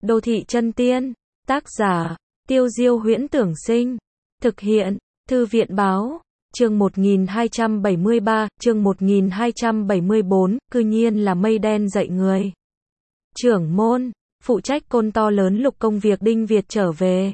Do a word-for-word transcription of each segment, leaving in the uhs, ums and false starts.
Đô thị chân tiên, tác giả, Tiêu Diêu Huyễn Tưởng Sinh, thực hiện, Thư viện Báo, chương một nghìn hai trăm bảy mươi ba, chương một nghìn hai trăm bảy mươi bốn, cư nhiên là mây đen dậy người. Trưởng môn, phụ trách côn to lớn lục công việc Đinh Việt trở về.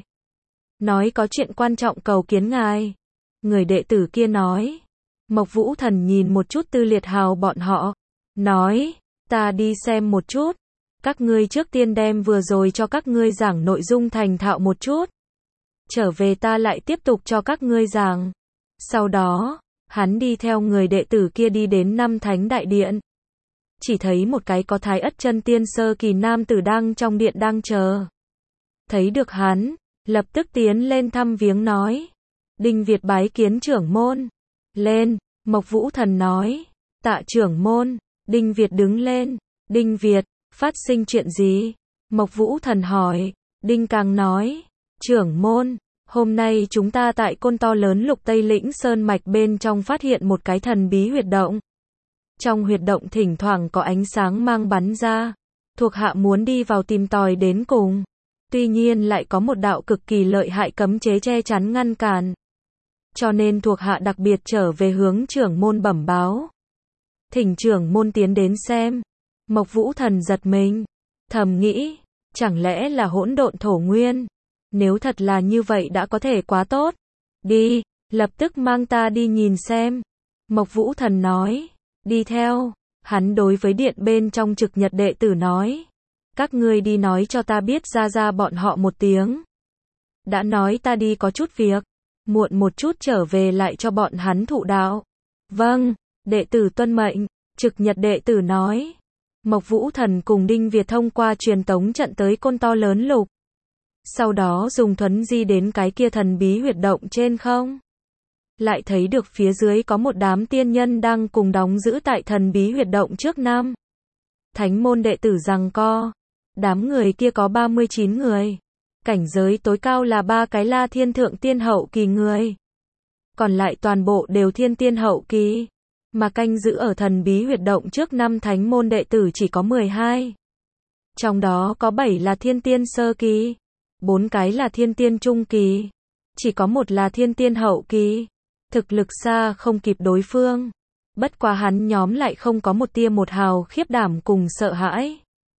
Nói có chuyện quan trọng cầu kiến ngài. Người đệ tử kia nói. Mộc Vũ Thần nhìn một chút Tư Liệt Hào bọn họ. Nói, ta đi xem một chút. Các ngươi trước tiên đem vừa rồi cho các ngươi giảng nội dung thành thạo một chút. Trở về ta lại tiếp tục cho các ngươi giảng. Sau đó, hắn đi theo người đệ tử kia đi đến Năm Thánh Đại Điện. Chỉ thấy một cái có thái ất chân tiên sơ kỳ nam tử đang trong điện đang chờ. Thấy được hắn, lập tức tiến lên thăm viếng nói. Đinh Việt bái kiến trưởng môn. Lên, Mộc Vũ Thần nói. Tạ trưởng môn. Đinh Việt đứng lên. Đinh Việt, phát sinh chuyện gì? Mộc Vũ Thần hỏi. Đinh Càng nói. Trưởng môn, hôm nay chúng ta tại côn to lớn lục Tây Lĩnh Sơn Mạch bên trong phát hiện một cái thần bí huyệt động. Trong huyệt động thỉnh thoảng có ánh sáng mang bắn ra. Thuộc hạ muốn đi vào tìm tòi đến cùng. Tuy nhiên lại có một đạo cực kỳ lợi hại cấm chế che chắn ngăn cản. Cho nên thuộc hạ đặc biệt trở về hướng trưởng môn bẩm báo. Thỉnh trưởng môn tiến đến xem. Mộc Vũ Thần giật mình. Thầm nghĩ, chẳng lẽ là hỗn độn thổ nguyên? Nếu thật là như vậy đã có thể quá tốt. Đi, lập tức mang ta đi nhìn xem. Mộc Vũ Thần nói. Đi theo. Hắn đối với điện bên trong trực nhật đệ tử nói. Các ngươi đi nói cho ta biết ra ra bọn họ một tiếng. Đã nói ta đi có chút việc. Muộn một chút trở về lại cho bọn hắn thụ đạo. Vâng, đệ tử tuân mệnh. Trực nhật đệ tử nói. Mộc Vũ Thần cùng Đinh Việt thông qua truyền tống trận tới côn to lớn lục. Sau đó dùng thuấn di đến cái kia thần bí huyệt động trên không. Lại thấy được phía dưới có một đám tiên nhân đang cùng đóng giữ tại thần bí huyệt động trước Năm Thánh môn đệ tử giằng co. Đám người kia có ba mươi chín người. Cảnh giới tối cao là ba cái La Thiên Thượng Tiên hậu kỳ người. Còn lại toàn bộ đều Thiên Tiên hậu kỳ. Mà canh giữ ở thần bí huyệt động trước Năm Thánh môn đệ tử chỉ có mười hai. Trong đó có bảy là Thiên Tiên sơ kỳ. Bốn cái là Thiên Tiên trung kỳ. Chỉ có một là Thiên Tiên hậu kỳ. Thực lực xa không kịp đối phương. Bất quá hắn nhóm lại không có một tia một hào khiếp đảm cùng sợ hãi.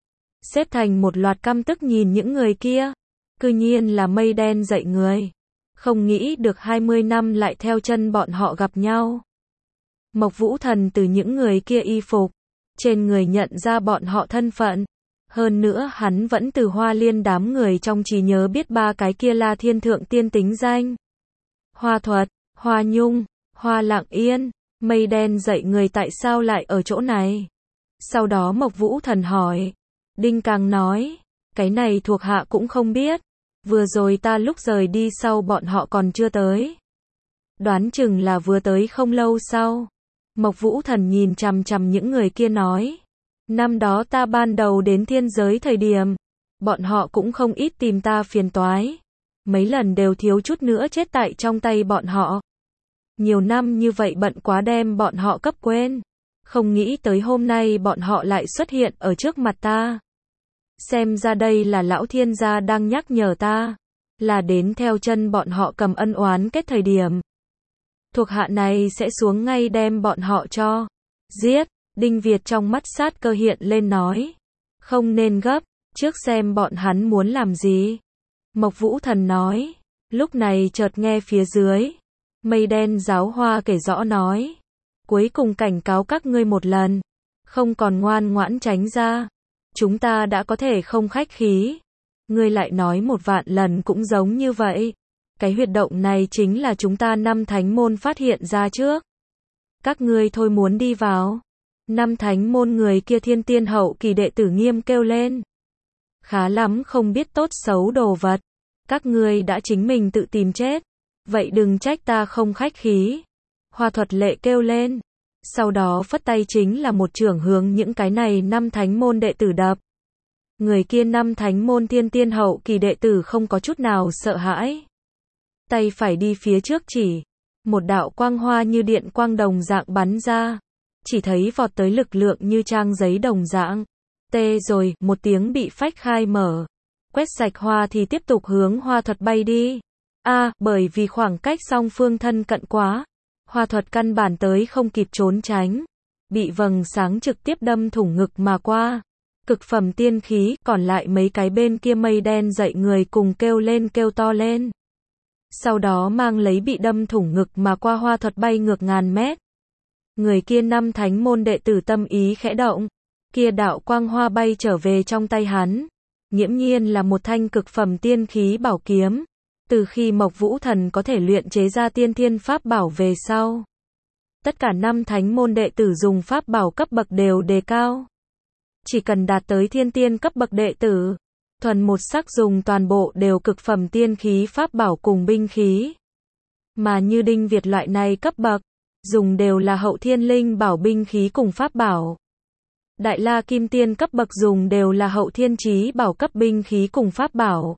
Xếp thành một loạt căm tức nhìn những người kia. Cư nhiên là mây đen dậy người. Không nghĩ được hai mươi năm lại theo chân bọn họ gặp nhau. Mộc Vũ Thần từ những người kia y phục. Trên người nhận ra bọn họ thân phận. Hơn nữa hắn vẫn từ Hoa Liên đám người trong trí nhớ biết ba cái kia là Thiên Thượng Tiên tính danh. Hoa Thuật, Hoa Nhung, Hoa Lặng Yên. Mây đen dậy người tại sao lại ở chỗ này? Sau đó Mộc Vũ Thần hỏi. Đinh Càng nói. Cái này thuộc hạ cũng không biết. Vừa rồi ta lúc rời đi sau bọn họ còn chưa tới. Đoán chừng là vừa tới không lâu sau. Mộc Vũ Thần nhìn chằm chằm những người kia nói. Năm đó ta ban đầu đến thiên giới thời điểm. Bọn họ cũng không ít tìm ta phiền toái. Mấy lần đều thiếu chút nữa chết tại trong tay bọn họ. Nhiều năm như vậy bận quá đem bọn họ cấp quên. Không nghĩ tới hôm nay bọn họ lại xuất hiện ở trước mặt ta. Xem ra đây là lão thiên gia đang nhắc nhở ta. Là đến theo chân bọn họ cầm ân oán kết thời điểm. Thuộc hạ này sẽ xuống ngay đem bọn họ cho. Giết. Đinh Việt trong mắt sát cơ hiện lên nói. Không nên gấp. Trước xem bọn hắn muốn làm gì. Mộc Vũ Thần nói. Lúc này chợt nghe phía dưới. Mây đen giáo hoa kể rõ nói. Cuối cùng cảnh cáo các ngươi một lần. Không còn ngoan ngoãn tránh ra. Chúng ta đã có thể không khách khí. Ngươi lại nói một vạn lần cũng giống như vậy. Cái huyệt động này chính là chúng ta Năm Thánh môn phát hiện ra trước. Các ngươi thôi muốn đi vào. Năm Thánh môn người kia Thiên Tiên hậu kỳ đệ tử nghiêm kêu lên. Khá lắm không biết tốt xấu đồ vật. Các ngươi đã chính mình tự tìm chết. Vậy đừng trách ta không khách khí. Hoa Thuật lệ kêu lên. Sau đó phất tay chính là một chưởng hướng những cái này Năm Thánh môn đệ tử đập. Người kia Năm Thánh môn Thiên Tiên hậu kỳ đệ tử không có chút nào sợ hãi. Tay phải đi phía trước chỉ. Một đạo quang hoa như điện quang đồng dạng bắn ra. Chỉ thấy vọt tới lực lượng như trang giấy đồng dạng. Tê rồi, một tiếng bị phách khai mở. quét sạch hoa thì tiếp tục hướng hoa thuật bay đi. A, à, bởi vì khoảng cách song phương thân cận quá, hoa thuật căn bản tới không kịp trốn tránh, bị vầng sáng trực tiếp đâm thủng ngực mà qua. Cực phẩm tiên khí, còn lại mấy cái bên kia mây đen dậy người cùng kêu lên kêu to lên. Sau đó mang lấy bị đâm thủng ngực mà qua hoa thuật bay ngược ngàn mét. Người kia năm thánh môn đệ tử tâm ý khẽ động, kia đạo quang hoa bay trở về trong tay hắn. Nghiễm nhiên là một thanh cực phẩm tiên khí bảo kiếm. Từ khi Mộc Vũ Thần có thể luyện chế ra tiên thiên pháp bảo về sau, tất cả năm thánh môn đệ tử dùng pháp bảo cấp bậc đều đề cao. Chỉ cần đạt tới thiên tiên cấp bậc đệ tử, thuần một sắc dùng toàn bộ đều cực phẩm tiên khí pháp bảo cùng binh khí. Mà như Đinh Việt loại này cấp bậc, dùng đều là hậu thiên linh bảo binh khí cùng pháp bảo. Đại La Kim Tiên cấp bậc dùng đều là hậu thiên chí bảo cấp binh khí cùng pháp bảo.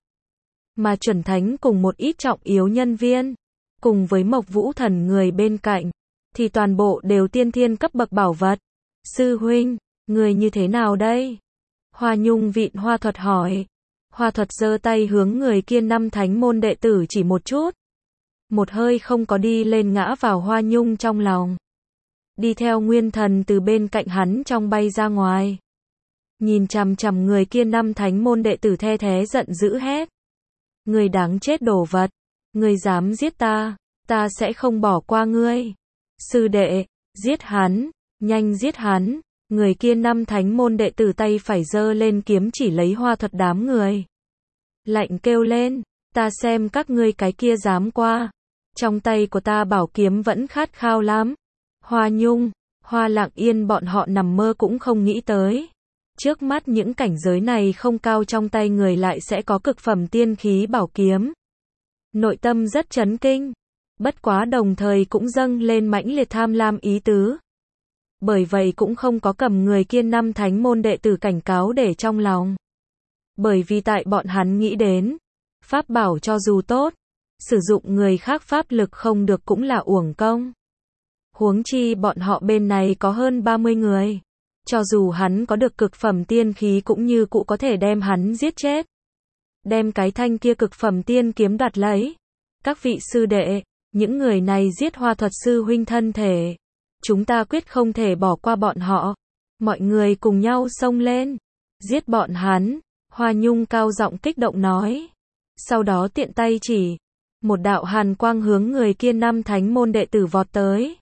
Mà chuẩn thánh cùng một ít trọng yếu nhân viên, cùng với Mộc Vũ Thần người bên cạnh, thì toàn bộ đều tiên thiên cấp bậc bảo vật. Sư huynh, người như thế nào đây? Hoa Nhung vịn Hoa Thuật hỏi. Hoa Thuật giơ tay hướng người kia năm thánh môn đệ tử chỉ một chút. Một hơi không có đi lên ngã vào Hoa Nhung trong lòng. Đi theo nguyên thần từ bên cạnh hắn trong bay ra ngoài. Nhìn chằm chằm người kia năm thánh môn đệ tử the thé giận dữ hét. Người đáng chết đồ vật. Người dám giết ta, ta sẽ không bỏ qua ngươi. Sư đệ, giết hắn, nhanh giết hắn. Người kia năm thánh môn đệ tử tay phải giơ lên kiếm chỉ lấy Hoa Thuật đám người. Lạnh kêu lên, ta xem các ngươi cái kia dám qua. Trong tay của ta bảo kiếm vẫn khát khao lắm. Hoa Nhung, Hoa Lặng Yên bọn họ nằm mơ cũng không nghĩ tới. Trước mắt những cảnh giới này không cao trong tay người lại sẽ có cực phẩm tiên khí bảo kiếm. Nội tâm rất chấn kinh. Bất quá đồng thời cũng dâng lên mãnh liệt tham lam ý tứ. Bởi vậy cũng không có cầm người kia năm thánh môn đệ tử cảnh cáo để trong lòng. Bởi vì tại bọn hắn nghĩ đến, pháp bảo cho dù tốt, sử dụng người khác pháp lực không được cũng là uổng công. Huống chi bọn họ bên này có hơn ba mươi người. Cho dù hắn có được cực phẩm tiên khí cũng như cụ có thể đem hắn giết chết. Đem cái thanh kia cực phẩm tiên kiếm đoạt lấy. Các vị sư đệ, những người này giết Hoa Thuật sư huynh thân thể. Chúng ta quyết không thể bỏ qua bọn họ. Mọi người cùng nhau xông lên. Giết bọn hắn. Hoa Nhung cao giọng kích động nói. Sau đó tiện tay chỉ. Một đạo hàn quang hướng người kia năm thánh môn đệ tử vọt tới.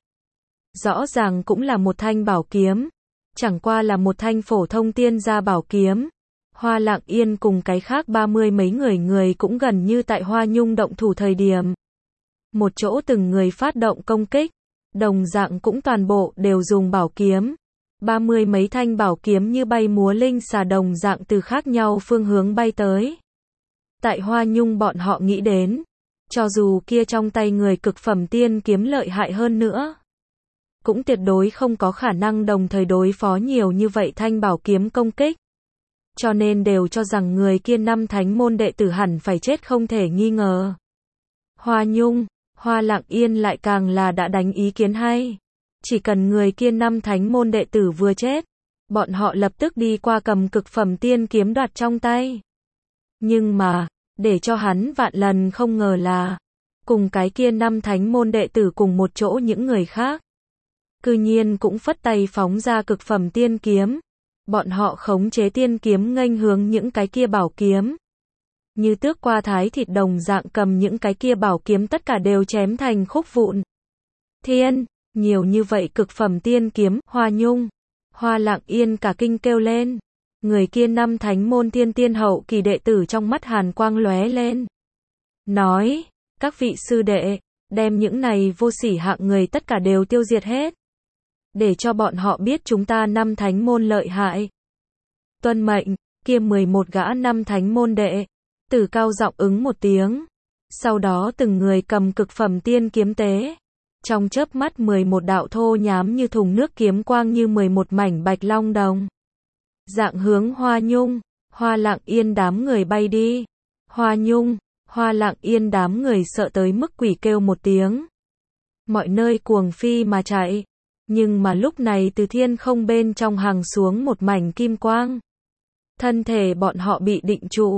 Rõ ràng cũng là một thanh bảo kiếm. Chẳng qua là một thanh phổ thông tiên gia bảo kiếm. Hoa Lặng Yên cùng cái khác ba mươi mấy người người cũng gần như tại Hoa Nhung động thủ thời điểm. Một chỗ từng người phát động công kích. Đồng dạng cũng toàn bộ đều dùng bảo kiếm. Ba mươi mấy thanh bảo kiếm như bay múa linh xà đồng dạng từ khác nhau phương hướng bay tới. Tại Hoa Nhung bọn họ nghĩ đến. Cho dù kia trong tay người cực phẩm tiên kiếm lợi hại hơn nữa. Cũng tuyệt đối không có khả năng đồng thời đối phó nhiều như vậy thanh bảo kiếm công kích. Cho nên đều cho rằng người kia năm thánh môn đệ tử hẳn phải chết không thể nghi ngờ. Hoa Nhung, Hoa Lặng Yên lại càng là đã đánh ý kiến hay. Chỉ cần người kia năm thánh môn đệ tử vừa chết, bọn họ lập tức đi qua cầm cực phẩm tiên kiếm đoạt trong tay. Nhưng mà, để cho hắn vạn lần không ngờ là, cùng cái kia năm thánh môn đệ tử cùng một chỗ những người khác. Cư nhiên cũng phất tay phóng ra cực phẩm tiên kiếm. Bọn họ khống chế tiên kiếm nghênh hướng những cái kia bảo kiếm. Như tước qua thái thịt đồng dạng cầm những cái kia bảo kiếm tất cả đều chém thành khúc vụn. Thiên, nhiều như vậy cực phẩm tiên kiếm, Hoa Nhung, Hoa Lặng Yên cả kinh kêu lên. Người kia năm thánh môn thiên tiên hậu kỳ đệ tử trong mắt hàn quang lóe lên. Nói, các vị sư đệ, đem những này vô sỉ hạng người tất cả đều tiêu diệt hết. Để cho bọn họ biết chúng ta năm thánh môn lợi hại. Tuân mệnh, kia mười một gã năm thánh môn đệ. Tử cao giọng ứng một tiếng. Sau đó từng người cầm cực phẩm tiên kiếm tế. Trong chớp mắt mười một đạo thô nhám như thùng nước kiếm quang như mười một mảnh bạch long đồng. Dạng hướng Hoa Nhung, Hoa Lặng Yên đám người bay đi. Hoa Nhung, Hoa Lặng Yên đám người sợ tới mức quỷ kêu một tiếng. Mọi nơi cuồng phi mà chạy. Nhưng mà lúc này từ thiên không bên trong hàng xuống một mảnh kim quang. Thân thể bọn họ bị định trụ.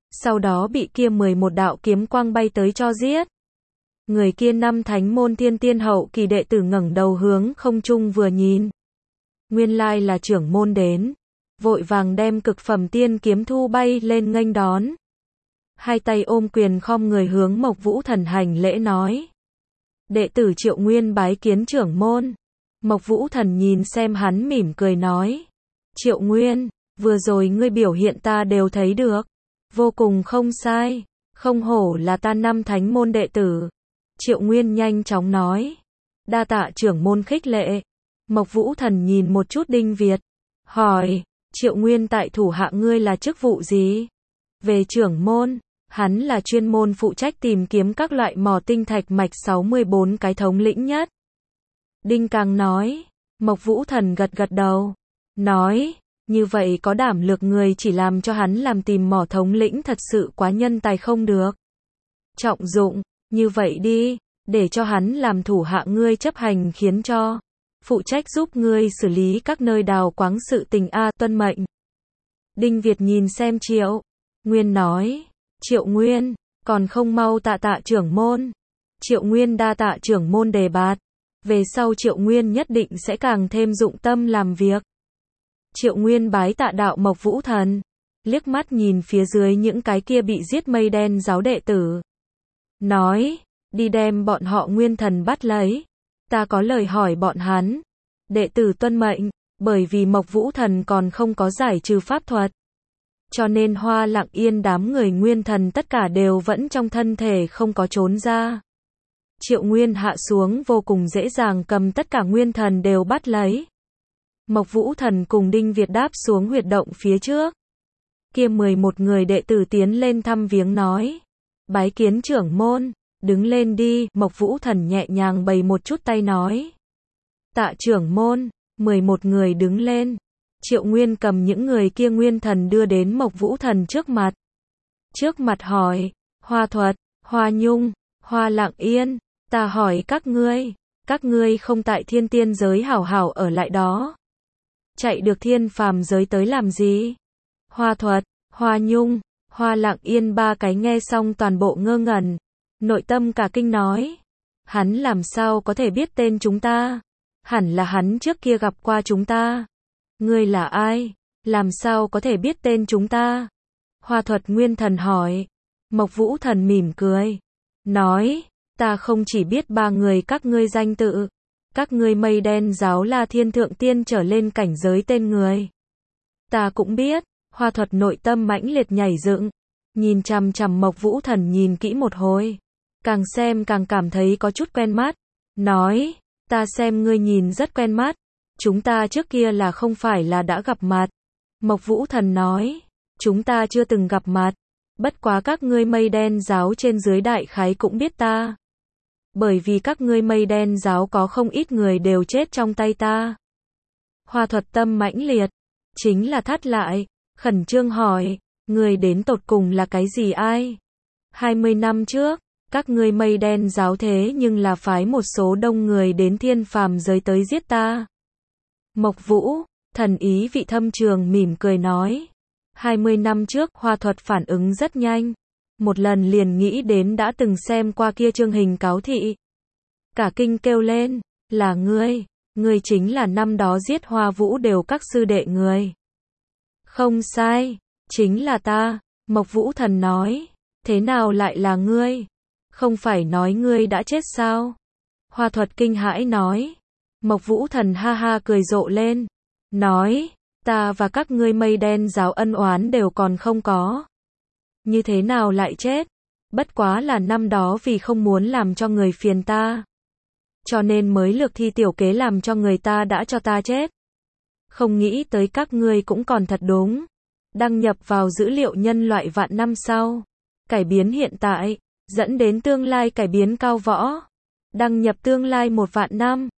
sau đó bị kia mười một đạo kiếm quang bay tới cho giết. Người kia năm thánh môn thiên tiên hậu kỳ đệ tử ngẩng đầu hướng không trung vừa nhìn. Nguyên lai là trưởng môn đến, vội vàng đem cực phẩm tiên kiếm thu bay lên nghênh đón. Hai tay ôm quyền khom người hướng Mộc Vũ Thần hành lễ nói. Đệ tử Triệu Nguyên bái kiến trưởng môn. Mộc Vũ Thần nhìn xem hắn mỉm cười nói. Triệu Nguyên, vừa rồi ngươi biểu hiện ta đều thấy được. Vô cùng không sai, không hổ là ta năm thánh môn đệ tử. Triệu Nguyên nhanh chóng nói. Đa tạ trưởng môn khích lệ. Mộc Vũ Thần nhìn một chút Đinh Việt. Hỏi, Triệu Nguyên tại thủ hạ ngươi là chức vụ gì? Về trưởng môn, hắn là chuyên môn phụ trách tìm kiếm các loại mỏ tinh thạch mạch sáu mươi bốn cái thống lĩnh nhất. Đinh Càng nói. Mộc Vũ Thần gật gật đầu. Nói, như vậy có đảm lược người chỉ làm cho hắn làm tìm mỏ thống lĩnh thật sự quá nhân tài không được. Trọng dụng, như vậy đi, để cho hắn làm thủ hạ ngươi chấp hành khiến cho. Phụ trách giúp ngươi xử lý các nơi đào quáng sự tình a tuân mệnh. Đinh Việt nhìn xem Triệu Nguyên nói. Triệu Nguyên, còn không mau tạ tạ trưởng môn. Triệu Nguyên đa tạ trưởng môn đề bạt. Về sau Triệu Nguyên nhất định sẽ càng thêm dụng tâm làm việc. Triệu Nguyên bái tạ đạo Mộc Vũ Thần. Liếc mắt nhìn phía dưới những cái kia bị giết mây đen giáo đệ tử. Nói, đi đem bọn họ Nguyên Thần bắt lấy. Ta có lời hỏi bọn hắn. Đệ tử tuân mệnh, bởi vì Mộc Vũ Thần còn không có giải trừ pháp thuật. Cho nên Hoa Lặng Yên đám người Nguyên Thần tất cả đều vẫn trong thân thể không có trốn ra. Triệu Nguyên hạ xuống vô cùng dễ dàng cầm tất cả Nguyên Thần đều bắt lấy. Mộc Vũ Thần cùng Đinh Việt đáp xuống huyệt động phía trước. Kia mười một người đệ tử tiến lên thăm viếng nói. Bái kiến trưởng môn, đứng lên đi, Mộc Vũ Thần nhẹ nhàng bày một chút tay nói. Tạ trưởng môn, mười một người đứng lên. Triệu Nguyên cầm những người kia Nguyên Thần đưa đến Mộc Vũ Thần trước mặt. Trước mặt hỏi, Hoa Thuật, Hoa Nhung, Hoa Lặng Yên, ta hỏi các ngươi, các ngươi không tại thiên tiên giới hảo hảo ở lại đó. Chạy được thiên phàm giới tới làm gì? Hoa Thuật, Hoa Nhung, Hoa Lặng Yên ba cái nghe xong toàn bộ ngơ ngẩn. Nội tâm cả kinh nói. Hắn làm sao có thể biết tên chúng ta? Hẳn là hắn trước kia gặp qua chúng ta. Ngươi là ai? Làm sao có thể biết tên chúng ta? Hoa Thuật Nguyên Thần hỏi. Mộc Vũ Thần mỉm cười. Nói, ta không chỉ biết ba người các ngươi danh tự. Các ngươi mây đen giáo là thiên thượng tiên trở lên cảnh giới tên người. Ta cũng biết. Hoa Thuật nội tâm mãnh liệt nhảy dựng. Nhìn chằm chằm Mộc Vũ Thần nhìn kỹ một hồi. Càng xem càng cảm thấy có chút quen mắt. Nói, ta xem ngươi nhìn rất quen mắt. Chúng ta trước kia là không phải là đã gặp mặt. Mộc Vũ Thần nói, chúng ta chưa từng gặp mặt. Bất quá các ngươi mây đen giáo trên dưới đại khái cũng biết ta. Bởi vì các ngươi mây đen giáo có không ít người đều chết trong tay ta. Hoa Thuật tâm mãnh liệt, chính là thắt lại, khẩn trương hỏi, người đến tột cùng là cái gì ai? hai mươi năm trước, các ngươi mây đen giáo thế nhưng là phái một số đông người đến thiên phàm giới tới giết ta. Mộc Vũ, thần ý vị thâm trường mỉm cười nói. hai mươi năm trước Hoa Thuật phản ứng rất nhanh. Một lần liền nghĩ đến đã từng xem qua kia chương hình cáo thị. Cả kinh kêu lên, là ngươi, ngươi chính là năm đó giết Hoa Vũ đều các sư đệ người. Không sai, chính là ta, Mộc Vũ Thần nói, thế nào lại là ngươi? Không phải nói ngươi đã chết sao? Hoa Thuật kinh hãi nói. Mộc Vũ Thần ha ha cười rộ lên, nói, ta và các ngươi mây đen giáo ân oán đều còn không có. Như thế nào lại chết? Bất quá là năm đó vì không muốn làm cho người phiền ta. Cho nên mới lược thi tiểu kế làm cho người ta đã cho ta chết. Không nghĩ tới các ngươi cũng còn thật đúng. Đăng nhập vào dữ liệu nhân loại vạn năm sau. Cải biến hiện tại, dẫn đến tương lai cải biến cao võ. Đăng nhập tương lai một vạn năm.